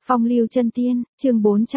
Phong lưu chân tiên, chương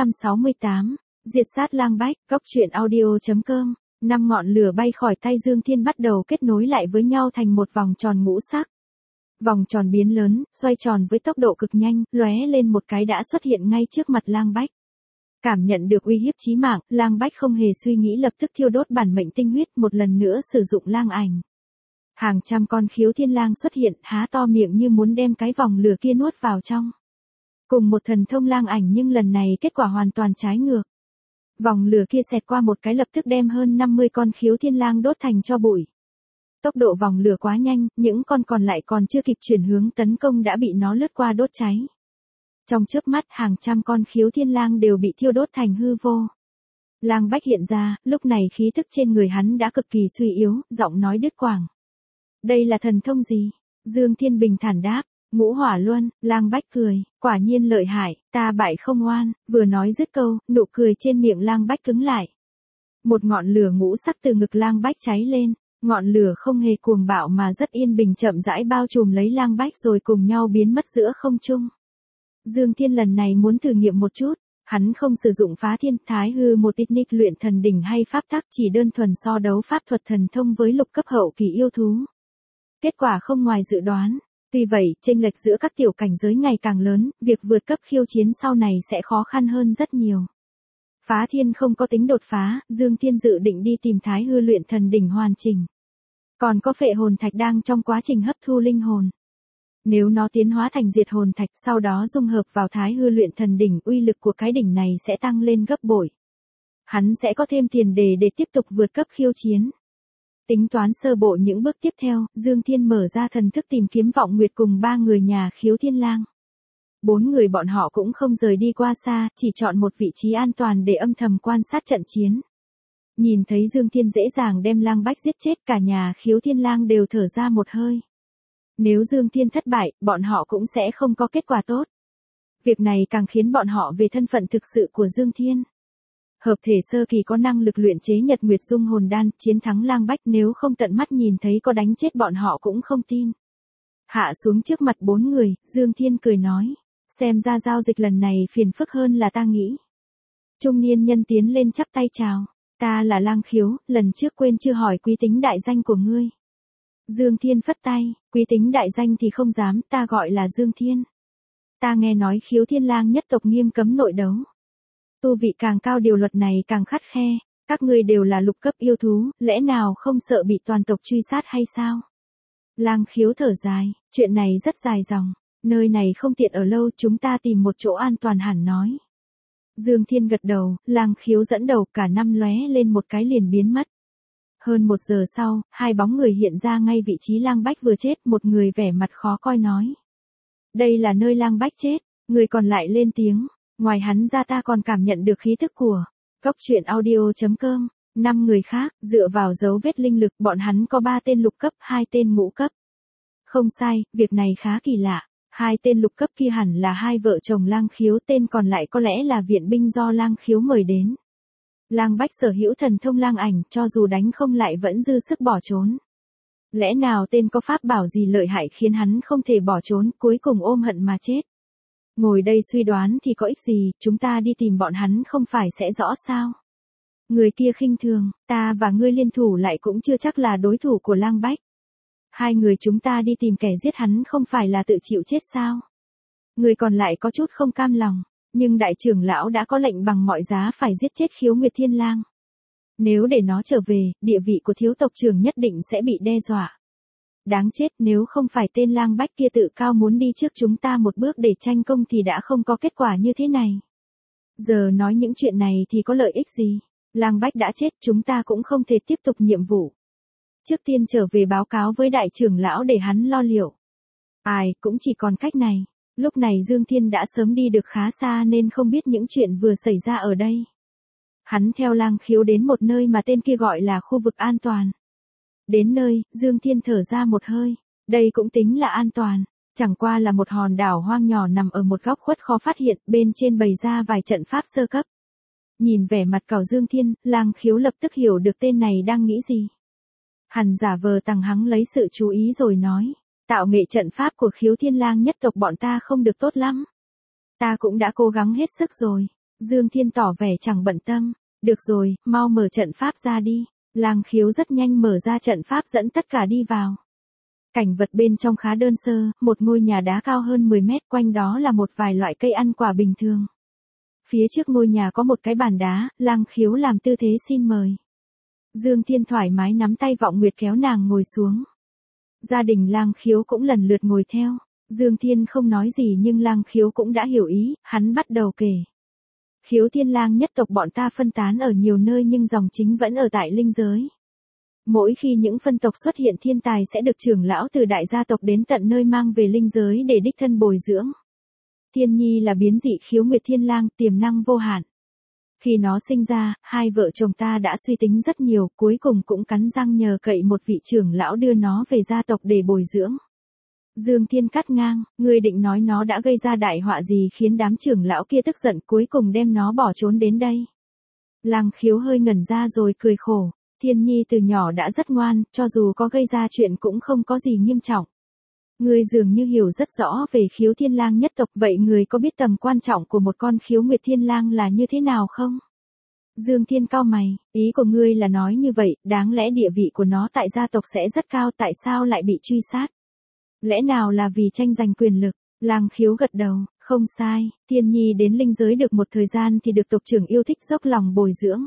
468, diệt sát lang bách, góc truyện audio.com, năm ngọn lửa bay khỏi tay Dương Thiên bắt đầu kết nối lại với nhau thành một vòng tròn ngũ sắc. Vòng tròn biến lớn, xoay tròn với tốc độ cực nhanh, lóe lên một cái đã xuất hiện ngay trước mặt lang bách. Cảm nhận được uy hiếp chí mạng, lang bách không hề suy nghĩ lập tức thiêu đốt bản mệnh tinh huyết một lần nữa sử dụng lang ảnh. Hàng trăm con khiếu thiên lang xuất hiện, há to miệng như muốn đem cái vòng lửa kia nuốt vào trong. Cùng một thần thông lang ảnh nhưng lần này kết quả hoàn toàn trái ngược. Vòng lửa kia xẹt qua một cái lập tức đem hơn 50 con khiếu thiên lang đốt thành tro bụi. Tốc độ vòng lửa quá nhanh, những con còn lại còn chưa kịp chuyển hướng tấn công đã bị nó lướt qua đốt cháy. Trong chớp mắt hàng trăm con khiếu thiên lang đều bị thiêu đốt thành hư vô. Lang bách hiện ra, lúc này khí tức trên người hắn đã cực kỳ suy yếu, giọng nói đứt quãng. Đây là thần thông gì? Dương Thiên bình thản đáp. Ngũ hỏa luân. Lang bách cười, quả nhiên lợi hại, ta bại không oan. Vừa nói dứt câu, nụ cười trên miệng lang bách cứng lại. Một ngọn lửa ngũ sắc từ ngực lang bách cháy lên, ngọn lửa không hề cuồng bạo mà rất yên bình chậm rãi bao trùm lấy lang bách rồi cùng nhau biến mất giữa không trung. Dương Thiên lần này muốn thử nghiệm một chút, hắn không sử dụng phá thiên thái hư một ít ních luyện thần đỉnh hay pháp tắc, chỉ đơn thuần so đấu pháp thuật thần thông với lục cấp hậu kỳ yêu thú. Kết quả không ngoài dự đoán. Tuy vậy, chênh lệch giữa các tiểu cảnh giới ngày càng lớn, việc vượt cấp khiêu chiến sau này sẽ khó khăn hơn rất nhiều. Phá thiên không có tính đột phá, Dương Thiên dự định đi tìm thái hư luyện thần đỉnh hoàn chỉnh. Còn có phệ hồn thạch đang trong quá trình hấp thu linh hồn. Nếu nó tiến hóa thành diệt hồn thạch sau đó dung hợp vào thái hư luyện thần đỉnh, uy lực của cái đỉnh này sẽ tăng lên gấp bội. Hắn sẽ có thêm tiền đề để tiếp tục vượt cấp khiêu chiến. Tính toán sơ bộ những bước tiếp theo, Dương Thiên mở ra thần thức tìm kiếm Vọng Nguyệt cùng 3 người nhà khiếu thiên lang. 4 người bọn họ cũng không rời đi qua xa, chỉ chọn một vị trí an toàn để âm thầm quan sát trận chiến. Nhìn thấy Dương Thiên dễ dàng đem lang bách giết chết, cả nhà khiếu thiên lang đều thở ra một hơi. Nếu Dương Thiên thất bại, bọn họ cũng sẽ không có kết quả tốt. Việc này càng khiến bọn họ về thân phận thực sự của Dương Thiên. Hợp thể sơ kỳ có năng lực luyện chế Nhật Nguyệt Dung Hồn Đan, chiến thắng lang bách nếu không tận mắt nhìn thấy có đánh chết bọn họ cũng không tin. Hạ xuống trước mặt 4 người, Dương Thiên cười nói, xem ra giao dịch lần này phiền phức hơn là ta nghĩ. Trung niên nhân tiến lên chắp tay chào, ta là Lang Khiếu, lần trước quên chưa hỏi quý tính đại danh của ngươi. Dương Thiên phất tay, quý tính đại danh thì không dám, ta gọi là Dương Thiên. Ta nghe nói khiếu thiên lang nhất tộc nghiêm cấm nội đấu. Tu vị càng cao điều luật này càng khắt khe, các ngươi đều là lục cấp yêu thú, lẽ nào không sợ bị toàn tộc truy sát hay sao? Lang Khiếu thở dài, chuyện này rất dài dòng, nơi này không tiện ở lâu, chúng ta tìm một chỗ an toàn hẳn nói. Dương Thiên gật đầu, Lang Khiếu dẫn đầu, cả năm lóe lên một cái liền biến mất. Hơn 1 giờ sau, 2 bóng người hiện ra ngay vị trí lang bách vừa chết, một người vẻ mặt khó coi nói. Đây là nơi lang bách chết, người còn lại lên tiếng, ngoài hắn ra ta còn cảm nhận được khí tức của góc truyện audio.com, 5 người khác, dựa vào dấu vết linh lực, bọn hắn có 3 tên lục cấp, 2 tên ngũ cấp. Không sai, việc này khá kỳ lạ, 2 tên lục cấp kia hẳn là 2 vợ chồng Lang Khiếu, tên còn lại có lẽ là viện binh do Lang Khiếu mời đến. Lang bách sở hữu thần thông lang ảnh, cho dù đánh không lại vẫn dư sức bỏ trốn. Lẽ nào tên có pháp bảo gì lợi hại khiến hắn không thể bỏ trốn, cuối cùng ôm hận mà chết. Ngồi đây suy đoán thì có ích gì, chúng ta đi tìm bọn hắn không phải sẽ rõ sao. Người kia khinh thường, ta và ngươi liên thủ lại cũng chưa chắc là đối thủ của lang bách. 2 người chúng ta đi tìm kẻ giết hắn không phải là tự chịu chết sao. Người còn lại có chút không cam lòng. Nhưng đại trưởng lão đã có lệnh bằng mọi giá phải giết chết khiếu nguyệt thiên lang. Nếu để nó trở về, địa vị của thiếu tộc trưởng nhất định sẽ bị đe dọa. Đáng chết, nếu không phải tên lang bách kia tự cao muốn đi trước chúng ta một bước để tranh công thì đã không có kết quả như thế này. Giờ nói những chuyện này thì có lợi ích gì? Lang bách đã chết, chúng ta cũng không thể tiếp tục nhiệm vụ. Trước tiên trở về báo cáo với đại trưởng lão để hắn lo liệu. Ai, cũng chỉ còn cách này. Lúc này Dương Thiên đã sớm đi được khá xa nên không biết những chuyện vừa xảy ra ở đây. Hắn theo Lang Khiếu đến một nơi mà tên kia gọi là khu vực an toàn. Đến nơi, Dương Thiên thở ra một hơi, đây cũng tính là an toàn, chẳng qua là một hòn đảo hoang nhỏ nằm ở một góc khuất khó phát hiện, bên trên bày ra vài trận pháp sơ cấp. Nhìn vẻ mặt cào Dương Thiên, Lang Khiếu lập tức hiểu được tên này đang nghĩ gì. Hắn giả vờ tằng hắng lấy sự chú ý rồi nói. Tạo nghệ trận pháp của khiếu thiên lang nhất tộc bọn ta không được tốt lắm. Ta cũng đã cố gắng hết sức rồi. Dương Thiên tỏ vẻ chẳng bận tâm. Được rồi, mau mở trận pháp ra đi. Lang Khiếu rất nhanh mở ra trận pháp dẫn tất cả đi vào. Cảnh vật bên trong khá đơn sơ, một ngôi nhà đá cao hơn 10 mét, quanh đó là một vài loại cây ăn quả bình thường. Phía trước ngôi nhà có một cái bàn đá, Lang Khiếu làm tư thế xin mời. Dương Thiên thoải mái nắm tay Vọng Nguyệt kéo nàng ngồi xuống. Gia đình Lang Khiếu cũng lần lượt ngồi theo. Dương Thiên không nói gì nhưng Lang Khiếu cũng đã hiểu ý, hắn bắt đầu kể. Khiếu Thiên Lang nhất tộc bọn ta phân tán ở nhiều nơi nhưng dòng chính vẫn ở tại linh giới. Mỗi khi những phân tộc xuất hiện thiên tài sẽ được trưởng lão từ đại gia tộc đến tận nơi mang về linh giới để đích thân bồi dưỡng. Thiên Nhi là biến dị Khiếu Nguyệt Thiên Lang, tiềm năng vô hạn. Khi nó sinh ra, hai vợ chồng ta đã suy tính rất nhiều, cuối cùng cũng cắn răng nhờ cậy một vị trưởng lão đưa nó về gia tộc để bồi dưỡng. Dương Thiên cắt ngang, ngươi định nói nó đã gây ra đại họa gì khiến đám trưởng lão kia tức giận cuối cùng đem nó bỏ trốn đến đây. Lang Khiếu hơi ngẩn ra rồi cười khổ. Thiên Nhi từ nhỏ đã rất ngoan, cho dù có gây ra chuyện cũng không có gì nghiêm trọng. Ngươi dường như hiểu rất rõ về Khiếu Thiên Lang nhất tộc, vậy ngươi có biết tầm quan trọng của một con Khiếu Nguyệt Thiên Lang là như thế nào không? Dương Thiên cau mày, ý của ngươi là nói như vậy, đáng lẽ địa vị của nó tại gia tộc sẽ rất cao, tại sao lại bị truy sát? Lẽ nào là vì tranh giành quyền lực? Lang Khiếu gật đầu, không sai, Thiên Nhi đến linh giới được một thời gian thì được tộc trưởng yêu thích dốc lòng bồi dưỡng.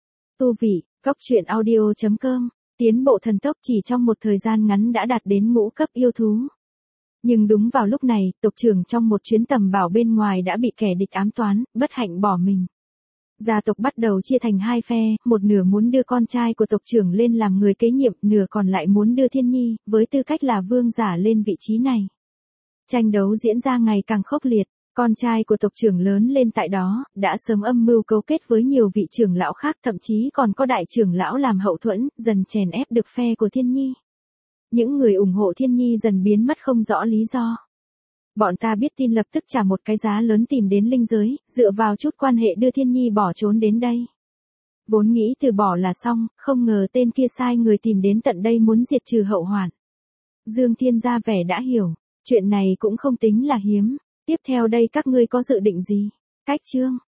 Tu vị, Cốc truyện audio.com, tiến bộ thần tốc chỉ trong một thời gian ngắn đã đạt đến ngũ cấp yêu thú. Nhưng đúng vào lúc này, tộc trưởng trong một chuyến tầm bảo bên ngoài đã bị kẻ địch ám toán, bất hạnh bỏ mình. Gia tộc bắt đầu chia thành hai phe, một nửa muốn đưa con trai của tộc trưởng lên làm người kế nhiệm, nửa còn lại muốn đưa Thiên Nhi, với tư cách là vương giả lên vị trí này. Tranh đấu diễn ra ngày càng khốc liệt. Con trai của tộc trưởng lớn lên tại đó, đã sớm âm mưu cấu kết với nhiều vị trưởng lão khác, thậm chí còn có đại trưởng lão làm hậu thuẫn, dần chèn ép được phe của Thiên Nhi. Những người ủng hộ Thiên Nhi dần biến mất không rõ lý do. Bọn ta biết tin lập tức trả một cái giá lớn tìm đến linh giới, dựa vào chút quan hệ đưa Thiên Nhi bỏ trốn đến đây. Vốn nghĩ từ bỏ là xong, không ngờ tên kia sai người tìm đến tận đây muốn diệt trừ hậu hoạn. Dương Thiên ra vẻ đã hiểu, chuyện này cũng không tính là hiếm. Tiếp theo đây các ngươi có dự định gì? Cách chương